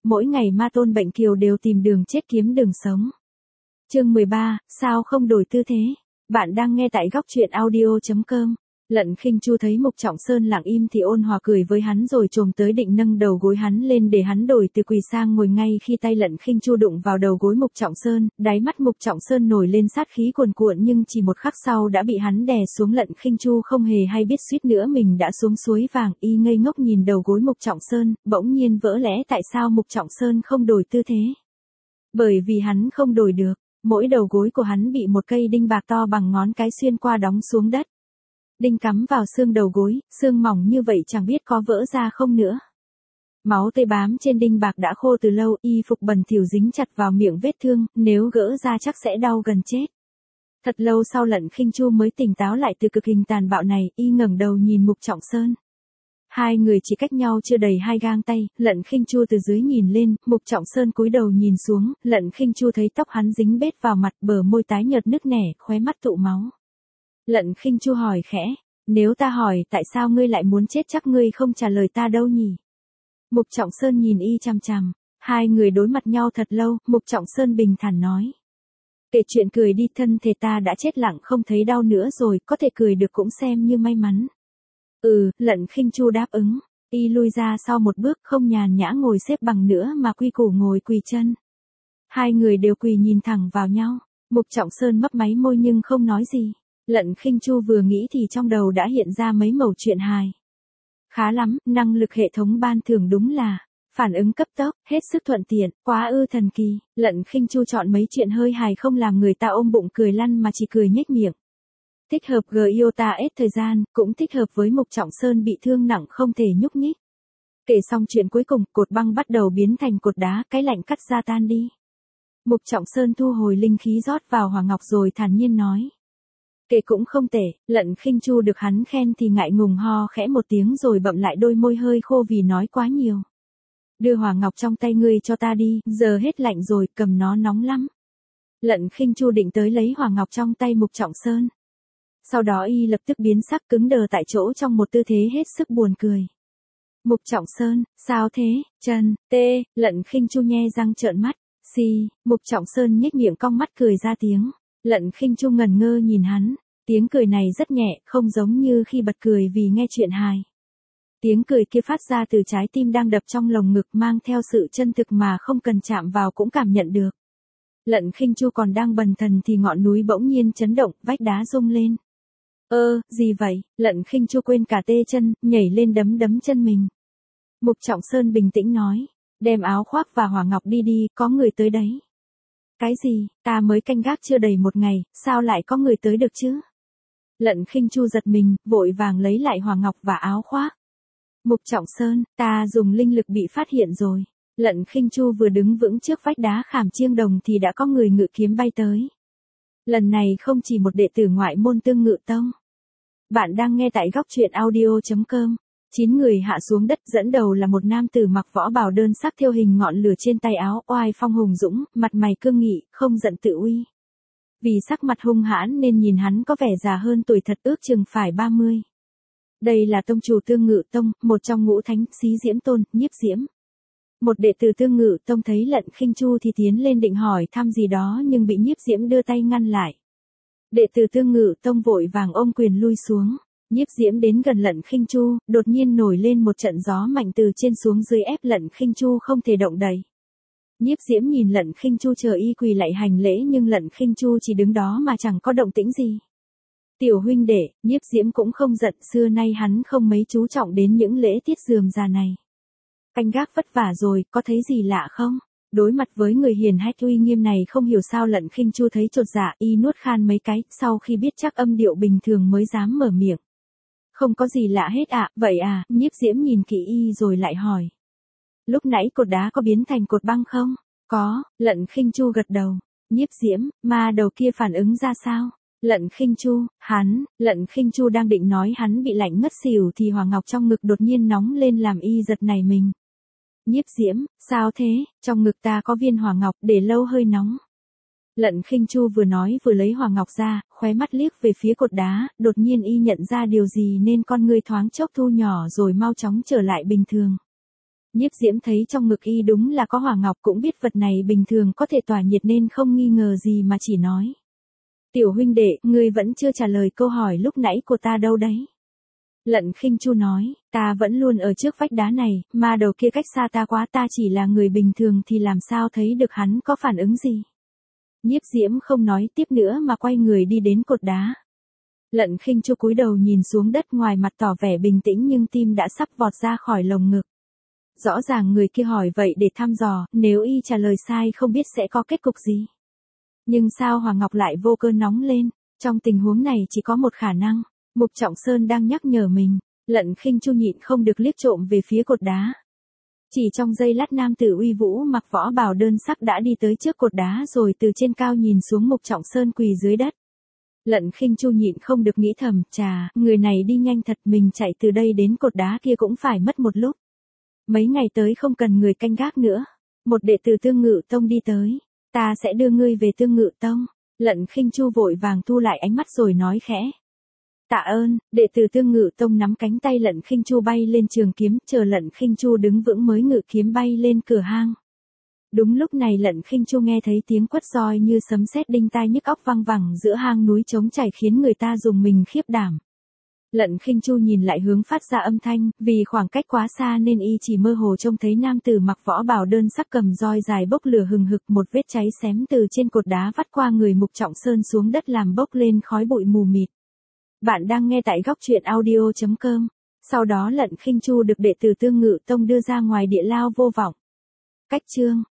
mỗi ngày ma tôn bệnh kiều đều tìm đường chết kiếm đường sống. Chương 13, sao không đổi tư thế? Bạn đang nghe tại góc truyện audio.com. Lận Khinh Chu thấy Mục Trọng Sơn lặng im thì ôn hòa cười với hắn rồi chồm tới định nâng đầu gối hắn lên để hắn đổi từ quỳ sang ngồi. Ngay khi tay Lận Khinh Chu đụng vào đầu gối Mục Trọng Sơn, đáy mắt Mục Trọng Sơn nổi lên sát khí cuồn cuộn nhưng chỉ một khắc sau đã bị hắn đè xuống. Lận Khinh Chu không hề hay biết suýt nữa mình đã xuống suối vàng, y ngây ngốc nhìn đầu gối Mục Trọng Sơn, bỗng nhiên vỡ lẽ tại sao Mục Trọng Sơn không đổi tư thế. Bởi vì hắn không đổi được, mỗi đầu gối của hắn bị một cây đinh bạc to bằng ngón cái xuyên qua đóng xuống đất. Đinh cắm vào xương đầu gối, xương mỏng như vậy chẳng biết có vỡ ra không nữa. Máu tươi bám trên đinh bạc đã khô từ lâu, y phục bẩn thỉu dính chặt vào miệng vết thương, nếu gỡ ra chắc sẽ đau gần chết. Thật lâu sau Lận Khinh Chu mới tỉnh táo lại từ cực hình tàn bạo này, y ngẩng đầu nhìn Mục Trọng Sơn. Hai người chỉ cách nhau chưa đầy 2 gang tay, Lận Khinh Chu từ dưới nhìn lên, Mục Trọng Sơn cúi đầu nhìn xuống, Lận Khinh Chu thấy tóc hắn dính bết vào mặt, bờ môi tái nhợt nứt nẻ, khóe mắt tụ máu. Lận Khinh Chu hỏi khẽ, nếu ta hỏi tại sao ngươi lại muốn chết chắc ngươi không trả lời ta đâu nhỉ? Mục Trọng Sơn nhìn y chằm chằm, hai người đối mặt nhau thật lâu, Mục Trọng Sơn bình thản nói. Kể chuyện cười đi, thân thể ta đã chết lặng không thấy đau nữa rồi, có thể cười được cũng xem như may mắn. Lận Khinh Chu đáp ứng, y lui ra sau một bước không nhàn nhã ngồi xếp bằng nữa mà quy củ ngồi quỳ chân. Hai người đều quỳ nhìn thẳng vào nhau, Mục Trọng Sơn mấp máy môi nhưng không nói gì. Lận Khinh Chu vừa nghĩ thì trong đầu đã hiện ra mấy mẩu chuyện hài. Khá lắm, năng lực hệ thống ban thưởng đúng là phản ứng cấp tốc, hết sức thuận tiện, quá ư thần kỳ. Lận Khinh Chu chọn mấy chuyện hơi hài không làm người ta ôm bụng cười lăn mà chỉ cười nhếch miệng. Thích hợp Giota S thời gian, cũng thích hợp với Mục Trọng Sơn bị thương nặng không thể nhúc nhích. Kể xong chuyện cuối cùng, cột băng bắt đầu biến thành cột đá, cái lạnh cắt ra tan đi. Mục Trọng Sơn thu hồi linh khí rót vào hỏa ngọc rồi thản nhiên nói. Kể cũng không tệ. Lận Khinh Chu được hắn khen thì ngại ngùng ho khẽ một tiếng rồi bậm lại đôi môi hơi khô vì nói quá nhiều. Đưa hỏa ngọc trong tay ngươi cho ta đi, giờ hết lạnh rồi, cầm nó nóng lắm. Lận Khinh Chu định tới lấy hỏa ngọc trong tay Mục Trọng Sơn. Sau đó y lập tức biến sắc cứng đờ tại chỗ trong một tư thế hết sức buồn cười. Mục Trọng Sơn, sao thế, chân, tê, Lận Khinh Chu nhe răng trợn mắt, Mục Trọng Sơn nhếch miệng cong mắt cười ra tiếng. Lận Khinh Chu ngẩn ngơ nhìn hắn, tiếng cười này rất nhẹ, không giống như khi bật cười vì nghe chuyện hài. Tiếng cười kia phát ra từ trái tim đang đập trong lồng ngực mang theo sự chân thực mà không cần chạm vào cũng cảm nhận được. Lận Khinh Chu còn đang bần thần thì ngọn núi bỗng nhiên chấn động, vách đá rung lên. Gì vậy? Lận Khinh Chu quên cả tê chân, nhảy lên đấm chân mình. Mục Trọng Sơn bình tĩnh nói, đem áo khoác và hỏa ngọc đi, có người tới đấy. Cái gì, ta mới canh gác chưa đầy 1 ngày, sao lại có người tới được chứ? Lận Khinh Chu giật mình, vội vàng lấy lại hỏa ngọc và áo khoác. Mục Trọng Sơn, ta dùng linh lực bị phát hiện rồi. Lận Khinh Chu vừa đứng vững trước vách đá khảm chiêng đồng thì đã có người ngự kiếm bay tới. Lần này không chỉ một đệ tử ngoại môn Tương Ngự Tông. Bạn đang nghe tại góc truyện audio.com. 9 người hạ xuống đất, dẫn đầu là một nam tử mặc võ bào đơn sắc thêu hình ngọn lửa trên tay áo, oai phong hùng dũng, mặt mày cương nghị, không giận tự uy. Vì sắc mặt hung hãn nên nhìn hắn có vẻ già hơn tuổi thật, ước chừng phải 30. Đây là tông chủ Tương Ngự Tông, một trong ngũ thánh, Xí Diễm Tôn, Nhiếp Diễm. Một đệ tử Tương Ngự Tông thấy Lận Khinh Chu thì tiến lên định hỏi thăm gì đó nhưng bị Nhiếp Diễm đưa tay ngăn lại. Đệ tử Tương Ngự Tông vội vàng ôm quyền lui xuống. Nhiếp Diễm đến gần Lận Khinh Chu, đột nhiên nổi lên một trận gió mạnh từ trên xuống dưới ép Lận Khinh Chu không thể động đậy. Nhiếp Diễm nhìn Lận Khinh Chu chờ y quỳ lại hành lễ nhưng Lận Khinh Chu chỉ đứng đó mà chẳng có động tĩnh gì. Tiểu huynh đệ, Nhiếp Diễm cũng không giận, xưa nay hắn không mấy chú trọng đến những lễ tiết rườm rà này. Canh gác vất vả rồi, có thấy gì lạ không? Đối mặt với người hiền hách uy nghiêm này không hiểu sao Lận Khinh Chu thấy chột dạ, y nuốt khan mấy cái, sau khi biết chắc âm điệu bình thường mới dám mở miệng. Không có gì lạ hết ạ, vậy à? Nhiếp Diễm nhìn kỹ y rồi lại hỏi. Lúc nãy cột đá có biến thành cột băng không? Có, Lận Khinh Chu gật đầu. Nhiếp Diễm, ma đầu kia phản ứng ra sao? Lận Khinh Chu, Lận Khinh Chu đang định nói hắn bị lạnh ngất xỉu thì hỏa ngọc trong ngực đột nhiên nóng lên làm y giật nảy mình. Nhiếp Diễm, sao thế? Trong ngực ta có viên hỏa ngọc, để lâu hơi nóng. Lận Khinh Chu vừa nói vừa lấy hỏa ngọc ra, khóe mắt liếc về phía cột đá, đột nhiên y nhận ra điều gì nên con ngươi thoáng chốc thu nhỏ rồi mau chóng trở lại bình thường. Nhiếp Diễm thấy trong ngực y đúng là có hỏa ngọc, cũng biết vật này bình thường có thể tỏa nhiệt nên không nghi ngờ gì mà chỉ nói. Tiểu huynh đệ, ngươi vẫn chưa trả lời câu hỏi lúc nãy của ta đâu đấy. Lận Khinh Chu nói, ta vẫn luôn ở trước vách đá này, mà đầu kia cách xa ta quá, ta chỉ là người bình thường thì làm sao thấy được hắn có phản ứng gì. Nhiếp Diễm không nói tiếp nữa mà quay người đi đến cột đá. Lận Khinh Chu cúi đầu nhìn xuống đất, ngoài mặt tỏ vẻ bình tĩnh nhưng tim đã sắp vọt ra khỏi lồng ngực. Rõ ràng người kia hỏi vậy để thăm dò, nếu y trả lời sai không biết sẽ có kết cục gì. Nhưng sao Hoàng Ngọc lại vô cớ nóng lên, trong tình huống này chỉ có một khả năng, Mục Trọng Sơn đang nhắc nhở mình. Lận Khinh Chu nhịn không được liếc trộm về phía cột đá. Chỉ trong giây lát nam tử uy vũ mặc võ bào đơn sắc đã đi tới trước cột đá rồi từ trên cao nhìn xuống Mục Trọng Sơn quỳ dưới đất. Lận Khinh Chu nhịn không được nghĩ thầm, chà, người này đi nhanh thật, mình chạy từ đây đến cột đá kia cũng phải mất một lúc. Mấy ngày tới không cần người canh gác nữa. Một đệ tử Tương Ngự Tông đi tới. Ta sẽ đưa ngươi về Tương Ngự Tông. Lận Khinh Chu vội vàng thu lại ánh mắt rồi nói khẽ. Tạ ơn. Đệ tử Tương Ngự Tông nắm cánh tay Lận Khinh Chu bay lên trường kiếm, chờ Lận Khinh Chu đứng vững mới ngự kiếm bay lên cửa hang. Đúng lúc này Lận Khinh Chu nghe thấy tiếng quất roi như sấm sét đinh tai nhức óc vang vẳng giữa hang núi trống trải khiến người ta rùng mình khiếp đảm. Lận Khinh Chu nhìn lại hướng phát ra âm thanh, vì khoảng cách quá xa nên y chỉ mơ hồ trông thấy nam tử mặc võ bào đơn sắc cầm roi dài bốc lửa hừng hực, một vết cháy xém từ trên cột đá vắt qua người Mục Trọng Sơn xuống đất làm bốc lên khói bụi mù mịt. Bạn đang nghe tại góc truyện audio.com. Sau đó Lận Khinh Chu được đệ tử Tương Ngự Tông đưa ra ngoài địa lao vô vọng. Cách chương